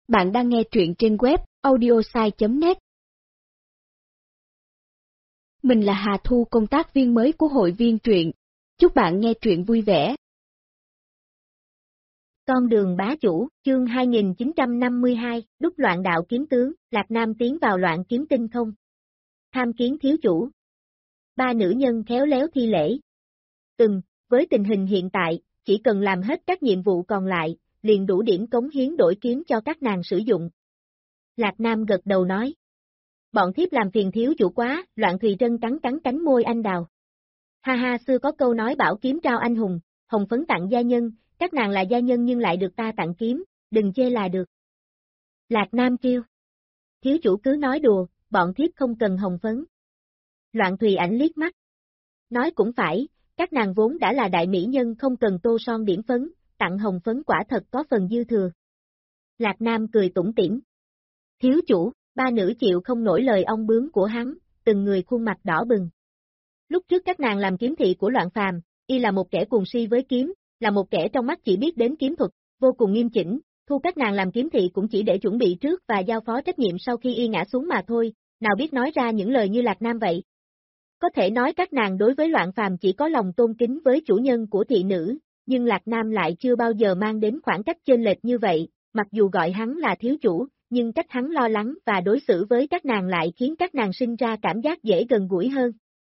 Bạn đang nghe truyện trên web audiosai.net. Mình là Hà Thu, công tác viên mới của hội viên truyện. Chúc bạn nghe truyện vui vẻ. Con đường bá chủ, chương 2952, đúc loạn đạo kiếm tướng, Lạc Nam tiến vào loạn kiếm tinh không. Tham kiến thiếu chủ. Ba nữ nhân khéo léo thi lễ. Với tình hình hiện tại, chỉ cần làm hết các nhiệm vụ còn lại, liền đủ điểm cống hiến đổi kiếm cho các nàng sử dụng. Lạc Nam gật đầu nói. Bọn thiếp làm phiền thiếu chủ quá, Loạn Thùy Trân cắn cánh môi anh đào. Ha ha, xưa có câu nói bảo kiếm trao anh hùng, hồng phấn tặng gia nhân, các nàng là gia nhân nhưng lại được ta tặng kiếm, đừng chê là được. Lạc Nam kêu. Thiếu chủ cứ nói đùa, bọn thiếp không cần hồng phấn. Loạn Thùy ảnh liếc mắt. Nói cũng phải, các nàng vốn đã là đại mỹ nhân không cần tô son điểm phấn, tặng hồng phấn quả thật có phần dư thừa. Lạc Nam cười tủm tỉm. Thiếu chủ, ba nữ chịu không nổi lời ong bướm của hắn, từng người khuôn mặt đỏ bừng. Lúc trước các nàng làm kiếm thị của Loạn Phàm, y là một kẻ cuồng si với kiếm, là một kẻ trong mắt chỉ biết đến kiếm thuật, vô cùng nghiêm chỉnh, thu các nàng làm kiếm thị cũng chỉ để chuẩn bị trước và giao phó trách nhiệm sau khi y ngã xuống mà thôi, nào biết nói ra những lời như Lạc Nam vậy. Có thể nói các nàng đối với Loạn Phàm chỉ có lòng tôn kính với chủ nhân của thị nữ, nhưng Lạc Nam lại chưa bao giờ mang đến khoảng cách chênh lệch như vậy, mặc dù gọi hắn là thiếu chủ, nhưng cách hắn lo lắng và đối xử với các nàng lại khiến các nàng sinh ra cảm giác dễ gần gũi hơn.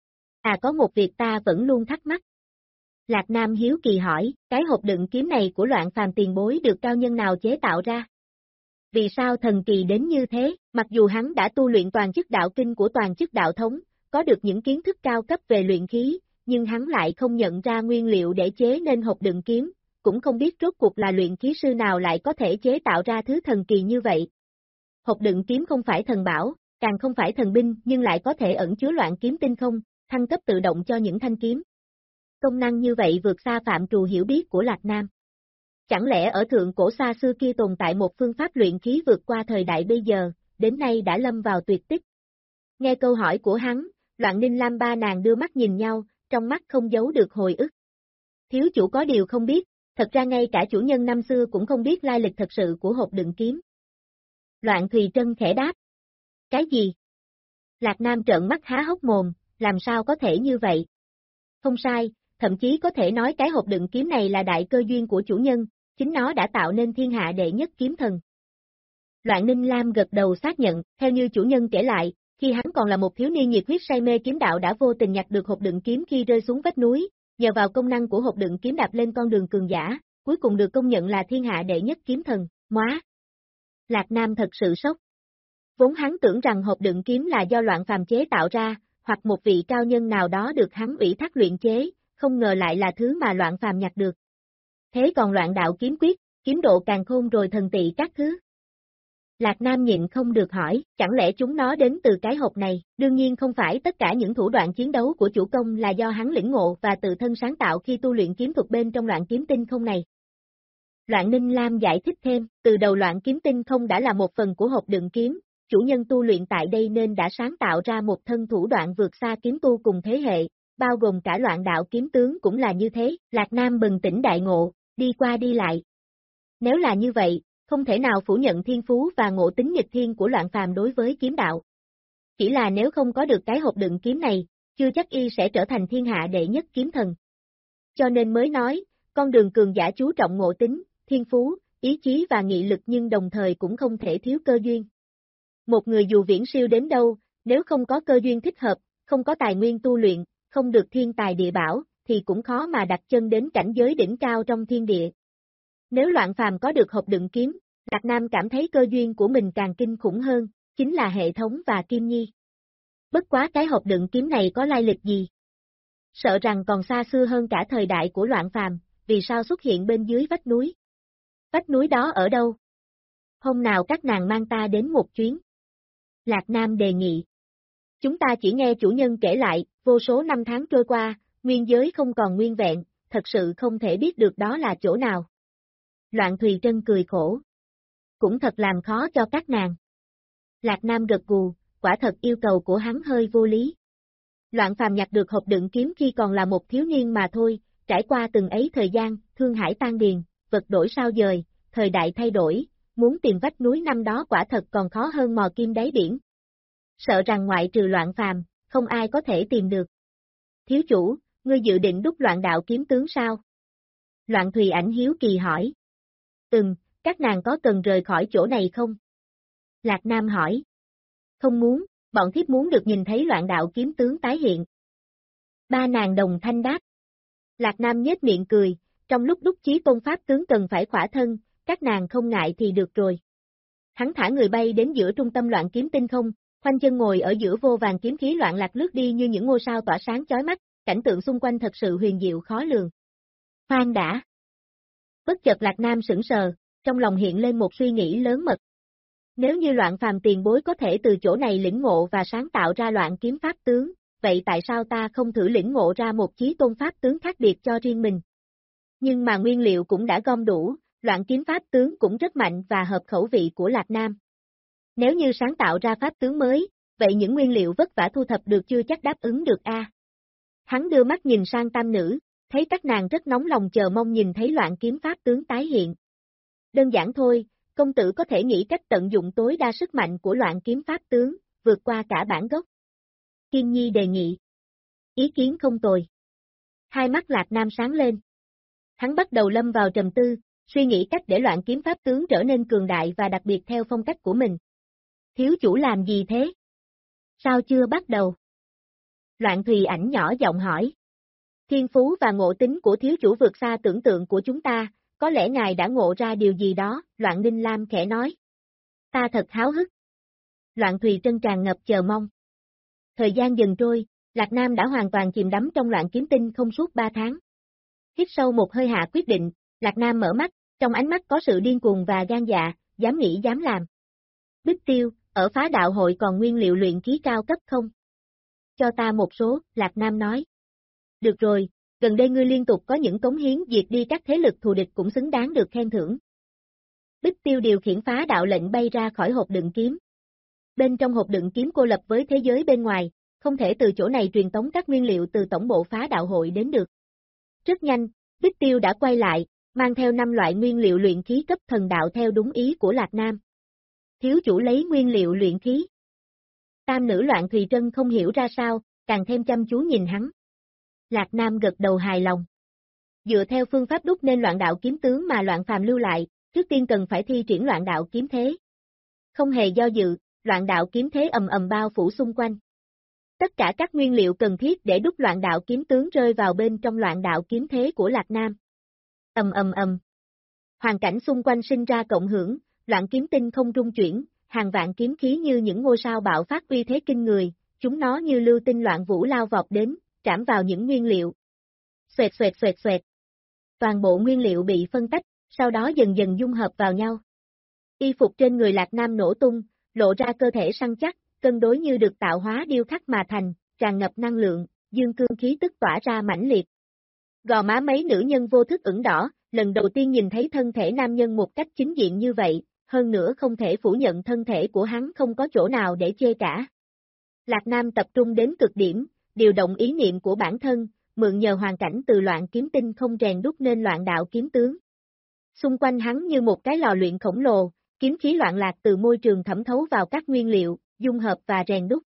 À, có một việc ta vẫn luôn thắc mắc. Lạc Nam hiếu kỳ hỏi, cái hộp đựng kiếm này của Loạn Phàm tiền bối được cao nhân nào chế tạo ra? Vì sao thần kỳ đến như thế, mặc dù hắn đã tu luyện toàn chức đạo kinh của toàn chức đạo thống, có được những kiến thức cao cấp về luyện khí, nhưng hắn lại không nhận ra nguyên liệu để chế nên hộp đựng kiếm, cũng không biết rốt cuộc là luyện khí sư nào lại có thể chế tạo ra thứ thần kỳ như vậy. Hộp đựng kiếm không phải thần bảo, càng không phải thần binh nhưng lại có thể ẩn chứa loạn kiếm tinh không, thăng cấp tự động cho những thanh kiếm. Công năng như vậy vượt xa phạm trù hiểu biết của Lạc Nam. Chẳng lẽ ở thượng cổ xa xưa kia tồn tại một phương pháp luyện khí vượt qua thời đại bây giờ, đến nay đã lâm vào tuyệt tích? Nghe câu hỏi của hắn, Loạn Ninh Lam ba nàng đưa mắt nhìn nhau, trong mắt không giấu được hồi ức. Thiếu chủ có điều không biết, thật ra ngay cả chủ nhân năm xưa cũng không biết lai lịch thật sự của hộp đựng kiếm. Loạn Thùy Trân khẽ đáp. Cái gì? Lạc Nam trợn mắt há hốc mồm, làm sao có thể như vậy? Không sai, thậm chí có thể nói cái hộp đựng kiếm này là đại cơ duyên của chủ nhân, chính nó đã tạo nên thiên hạ đệ nhất kiếm thần. Loạn Ninh Lam gật đầu xác nhận, theo như chủ nhân kể lại, khi hắn còn là một thiếu niên nhiệt huyết say mê kiếm đạo đã vô tình nhặt được hộp đựng kiếm khi rơi xuống vách núi, nhờ vào công năng của hộp đựng kiếm đạp lên con đường cường giả, cuối cùng được công nhận là thiên hạ đệ nhất kiếm thần. Móa! Lạc Nam thật sự sốc. Vốn hắn tưởng rằng hộp đựng kiếm là do Loạn Phàm chế tạo ra, hoặc một vị cao nhân nào đó được hắn ủy thác luyện chế, không ngờ lại là thứ mà Loạn Phàm nhặt được. Thế còn loạn đạo kiếm quyết, kiếm độ càn khôn rồi thần tị các thứ. Lạc Nam nhịn không được hỏi, chẳng lẽ chúng nó đến từ cái hộp này? Đương nhiên không phải, tất cả những thủ đoạn chiến đấu của chủ công là do hắn lĩnh ngộ và tự thân sáng tạo khi tu luyện kiếm thuật bên trong loạn kiếm tinh không này. Loạn Ninh Lam giải thích thêm, từ đầu loạn kiếm tinh không đã là một phần của hộp đựng kiếm, chủ nhân tu luyện tại đây nên đã sáng tạo ra một thân thủ đoạn vượt xa kiếm tu cùng thế hệ, bao gồm cả loạn đạo kiếm tướng cũng là như thế. Lạc Nam bừng tỉnh đại ngộ, đi qua đi lại. Nếu là như vậy, không thể nào phủ nhận thiên phú và ngộ tính nghịch thiên của Loạn Phàm đối với kiếm đạo. Chỉ là nếu không có được cái hộp đựng kiếm này, chưa chắc y sẽ trở thành thiên hạ đệ nhất kiếm thần. Cho nên mới nói, con đường cường giả chú trọng ngộ tính, thiên phú, ý chí và nghị lực nhưng đồng thời cũng không thể thiếu cơ duyên. Một người dù viễn siêu đến đâu, nếu không có cơ duyên thích hợp, không có tài nguyên tu luyện, không được thiên tài địa bảo, thì cũng khó mà đặt chân đến cảnh giới đỉnh cao trong thiên địa. Nếu Loạn Phàm có được hộp đựng kiếm, Lạc Nam cảm thấy cơ duyên của mình càng kinh khủng hơn, chính là hệ thống và Kim Nhi. Bất quá cái hộp đựng kiếm này có lai lịch gì? Sợ rằng còn xa xưa hơn cả thời đại của Loạn Phàm, vì sao xuất hiện bên dưới vách núi? Vách núi đó ở đâu? Hôm nào các nàng mang ta đến một chuyến. Lạc Nam đề nghị. Chúng ta chỉ nghe chủ nhân kể lại, vô số năm tháng trôi qua, nguyên giới không còn nguyên vẹn, thật sự không thể biết được đó là chỗ nào. Loạn Thùy Trân cười khổ. Cũng thật làm khó cho các nàng. Lạc Nam gật gù, quả thật yêu cầu của hắn hơi vô lý. Loạn Phàm nhặt được hộp đựng kiếm khi còn là một thiếu niên mà thôi, trải qua từng ấy thời gian, thương hải tan điền, vật đổi sao dời, thời đại thay đổi, muốn tìm vách núi năm đó quả thật còn khó hơn mò kim đáy biển. Sợ rằng ngoại trừ Loạn Phàm, không ai có thể tìm được. Thiếu chủ, ngươi dự định đúc Loạn đạo kiếm tướng sao? Loạn Thùy Ảnh hiếu kỳ hỏi. Các nàng có cần rời khỏi chỗ này không? Lạc Nam hỏi. Không muốn, bọn thiếp muốn được nhìn thấy Loạn đạo kiếm tướng tái hiện. Ba nàng đồng thanh đáp. Lạc Nam nhếch miệng cười, trong lúc đúc chí tôn pháp tướng cần phải khỏa thân, các nàng không ngại thì được rồi. Hắn thả người bay đến giữa trung tâm loạn kiếm tinh không, khoanh chân ngồi ở giữa vô vàng kiếm khí loạn lạc lướt đi như những ngôi sao tỏa sáng chói mắt, cảnh tượng xung quanh thật sự huyền diệu khó lường. Khoan đã. Bất chợt Lạc Nam sững sờ, trong lòng hiện lên một suy nghĩ lớn mật. Nếu như Loạn Phàm tiền bối có thể từ chỗ này lĩnh ngộ và sáng tạo ra loạn kiếm pháp tướng, vậy tại sao ta không thử lĩnh ngộ ra một chí tôn pháp tướng khác biệt cho riêng mình? Nhưng mà nguyên liệu cũng đã gom đủ, loạn kiếm pháp tướng cũng rất mạnh và hợp khẩu vị của Lạc Nam. Nếu như sáng tạo ra pháp tướng mới, vậy những nguyên liệu vất vả thu thập được chưa chắc đáp ứng được a. Hắn đưa mắt nhìn sang tam nữ, thấy các nàng rất nóng lòng chờ mong nhìn thấy loạn kiếm pháp tướng tái hiện. Đơn giản thôi, công tử có thể nghĩ cách tận dụng tối đa sức mạnh của loạn kiếm pháp tướng, vượt qua cả bản gốc. Kiên Nhi đề nghị. Ý kiến không tồi. Hai mắt Lạc Nam sáng lên. Hắn bắt đầu lâm vào trầm tư, suy nghĩ cách để loạn kiếm pháp tướng trở nên cường đại và đặc biệt theo phong cách của mình. Thiếu chủ làm gì thế? Sao chưa bắt đầu? Loạn Thùy Ảnh nhỏ giọng hỏi. Thiên phú và ngộ tính của thiếu chủ vượt xa tưởng tượng của chúng ta, có lẽ ngài đã ngộ ra điều gì đó, Loạn Ninh Lam khẽ nói. Ta thật háo hức. Loạn Thùy Trân tràn ngập chờ mong. Thời gian dần trôi, Lạc Nam đã hoàn toàn chìm đắm trong loạn kiếm tinh không suốt 3 tháng. Hít sâu một hơi hạ quyết định, Lạc Nam mở mắt, trong ánh mắt có sự điên cuồng và gan dạ, dám nghĩ dám làm. Bích Tiêu, ở phá đạo hội còn nguyên liệu luyện khí cao cấp không? Cho ta một số, Lạc Nam nói. Được rồi, gần đây ngươi liên tục có những cống hiến diệt đi các thế lực thù địch cũng xứng đáng được khen thưởng. Bích Tiêu điều khiển phá đạo lệnh bay ra khỏi hộp đựng kiếm. Bên trong hộp đựng kiếm cô lập với thế giới bên ngoài, không thể từ chỗ này truyền tống các nguyên liệu từ tổng bộ phá đạo hội đến được. Rất nhanh, Bích Tiêu đã quay lại, mang theo 5 loại nguyên liệu luyện khí cấp thần đạo theo đúng ý của Lạc Nam. Thiếu chủ lấy nguyên liệu luyện khí. Tam nữ Loạn Thùy Trân không hiểu ra sao, càng thêm chăm chú nhìn hắn. Lạc Nam gật đầu hài lòng. Dựa theo phương pháp đúc nên loạn đạo kiếm tướng mà Loạn Phàm lưu lại, trước tiên cần phải thi triển loạn đạo kiếm thế. Không hề do dự, loạn đạo kiếm thế ầm ầm bao phủ xung quanh. Tất cả các nguyên liệu cần thiết để đúc loạn đạo kiếm tướng rơi vào bên trong loạn đạo kiếm thế của Lạc Nam. Ầm ầm ầm. Hoàn cảnh xung quanh sinh ra cộng hưởng, loạn kiếm tinh không rung chuyển, hàng vạn kiếm khí như những ngôi sao bạo phát uy thế kinh người, chúng nó như lưu tinh loạn vũ lao vọt đến, trảm vào những nguyên liệu. Xoẹt xoẹt xoẹt xoẹt. Toàn bộ nguyên liệu bị phân tách, sau đó dần dần dung hợp vào nhau. Y phục trên người Lạc Nam nổ tung, lộ ra cơ thể săn chắc, cân đối như được tạo hóa điêu khắc mà thành, tràn ngập năng lượng, dương cương khí tức tỏa ra mãnh liệt. Gò má mấy nữ nhân vô thức ửng đỏ, lần đầu tiên nhìn thấy thân thể nam nhân một cách chính diện như vậy, hơn nữa không thể phủ nhận thân thể của hắn không có chỗ nào để chê cả. Lạc Nam tập trung đến cực điểm, điều động ý niệm của bản thân, mượn nhờ hoàn cảnh từ loạn kiếm tinh không rèn đúc nên loạn đạo kiếm tướng. Xung quanh hắn như một cái lò luyện khổng lồ, kiếm khí loạn lạc từ môi trường thẩm thấu vào các nguyên liệu, dung hợp và rèn đúc.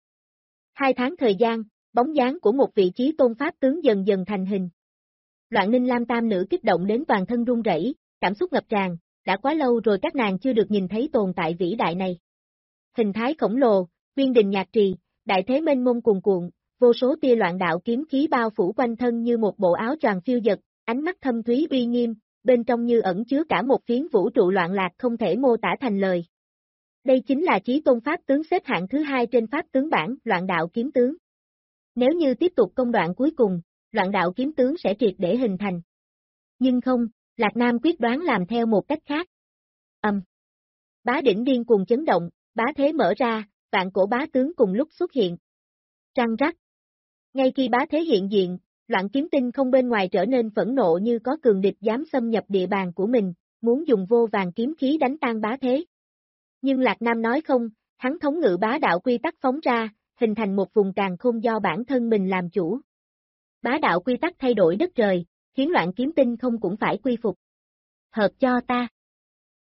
2 tháng thời gian, bóng dáng của một vị trí tôn pháp tướng dần dần thành hình. Loạn Ninh Lam tam nữ kích động đến toàn thân run rẩy, cảm xúc ngập tràn, đã quá lâu rồi các nàng chưa được nhìn thấy tồn tại vĩ đại này. Hình thái khổng lồ, uyên đình nhạc trì, đại thế mênh mông cuồn cuộn, vô số tia loạn đạo kiếm khí bao phủ quanh thân như một bộ áo choàng phiêu dật, ánh mắt thâm thúy uy nghiêm, bên trong như ẩn chứa cả một phiến vũ trụ loạn lạc không thể mô tả thành lời. Đây chính là chí tôn pháp tướng xếp hạng thứ 2 trên pháp tướng bảng, loạn đạo kiếm tướng. Nếu như tiếp tục công đoạn cuối cùng, loạn đạo kiếm tướng sẽ triệt để hình thành. Nhưng không, Lạc Nam quyết đoán làm theo một cách khác. Bá đỉnh điên cuồng chấn động, bá thế mở ra, vạn cổ bá tướng cùng lúc xuất hiện. Răng rắc. Ngay khi bá thế hiện diện, loạn kiếm tinh không bên ngoài trở nên phẫn nộ như có cường địch dám xâm nhập địa bàn của mình, muốn dùng vô vàng kiếm khí đánh tan bá thế. Nhưng Lạc Nam nói không, hắn thống ngự bá đạo quy tắc phóng ra, hình thành một vùng càn khôn do bản thân mình làm chủ. Bá đạo quy tắc thay đổi đất trời, khiến loạn kiếm tinh không cũng phải quy phục. Hợp cho ta.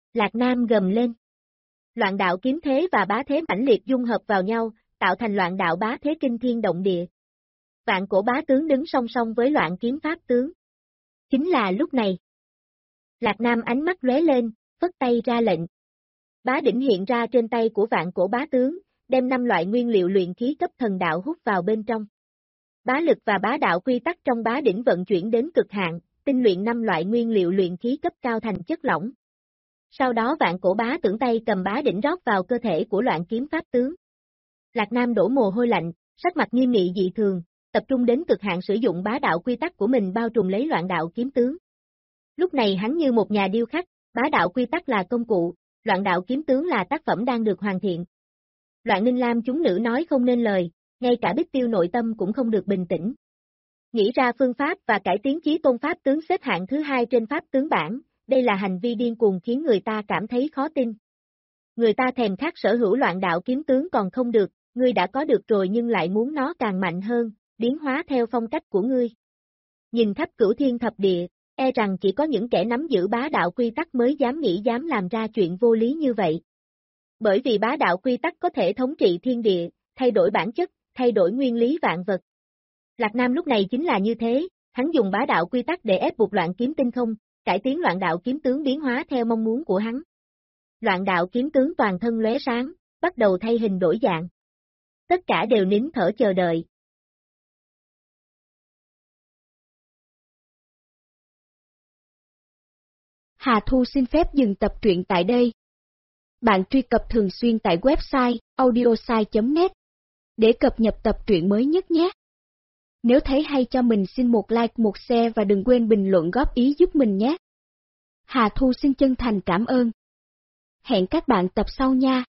Lạc Nam gầm lên. Loạn đạo kiếm thế và bá thế mãnh liệt dung hợp vào nhau, tạo thành loạn đạo bá thế kinh thiên động địa. Vạn cổ bá tướng đứng song song với loạn kiếm pháp tướng. Chính là lúc này. Lạc Nam ánh mắt lóe lên, phất tay ra lệnh. Bá đỉnh hiện ra trên tay của vạn cổ bá tướng, đem 5 loại nguyên liệu luyện khí cấp thần đạo hút vào bên trong. Bá lực và bá đạo quy tắc trong bá đỉnh vận chuyển đến cực hạn, tinh luyện 5 loại nguyên liệu luyện khí cấp cao thành chất lỏng. Sau đó vạn cổ bá tưởng tay cầm bá đỉnh rót vào cơ thể của loạn kiếm pháp tướng. Lạc Nam đổ mồ hôi lạnh, sắc mặt nghiêm nghị dị thường, tập trung đến cực hạn sử dụng bá đạo quy tắc của mình bao trùm lấy loạn đạo kiếm tướng. Lúc này hắn như một nhà điêu khắc, bá đạo quy tắc là công cụ, loạn đạo kiếm tướng là tác phẩm đang được hoàn thiện. Loạn Ninh Lam chúng nữ nói không nên lời, ngay cả Bích Tiêu nội tâm cũng không được bình tĩnh. Nghĩ ra phương pháp và cải tiến chí tôn pháp tướng xếp hạng thứ 2 trên pháp tướng bảng, đây là hành vi điên cuồng khiến người ta cảm thấy khó tin. Người ta thèm khát sở hữu loạn đạo kiếm tướng còn không được, ngươi đã có được rồi nhưng lại muốn nó càng mạnh hơn, biến hóa theo phong cách của ngươi. Nhìn khắp cửu thiên thập địa, e rằng chỉ có những kẻ nắm giữ bá đạo quy tắc mới dám nghĩ dám làm ra chuyện vô lý như vậy. Bởi vì bá đạo quy tắc có thể thống trị thiên địa, thay đổi bản chất, thay đổi nguyên lý vạn vật. Lạc Nam lúc này chính là như thế, hắn dùng bá đạo quy tắc để ép buộc loạn kiếm tinh không, cải tiến loạn đạo kiếm tướng biến hóa theo mong muốn của hắn. Loạn đạo kiếm tướng toàn thân lóe sáng, bắt đầu thay hình đổi dạng. Tất cả đều nín thở chờ đợi. Hà Thu xin phép dừng tập truyện tại đây. Bạn truy cập thường xuyên tại website audiosai.net để cập nhật tập truyện mới nhất nhé. Nếu thấy hay cho mình xin một like, một share và đừng quên bình luận góp ý giúp mình nhé. Hà Thu xin chân thành cảm ơn. Hẹn các bạn tập sau nha.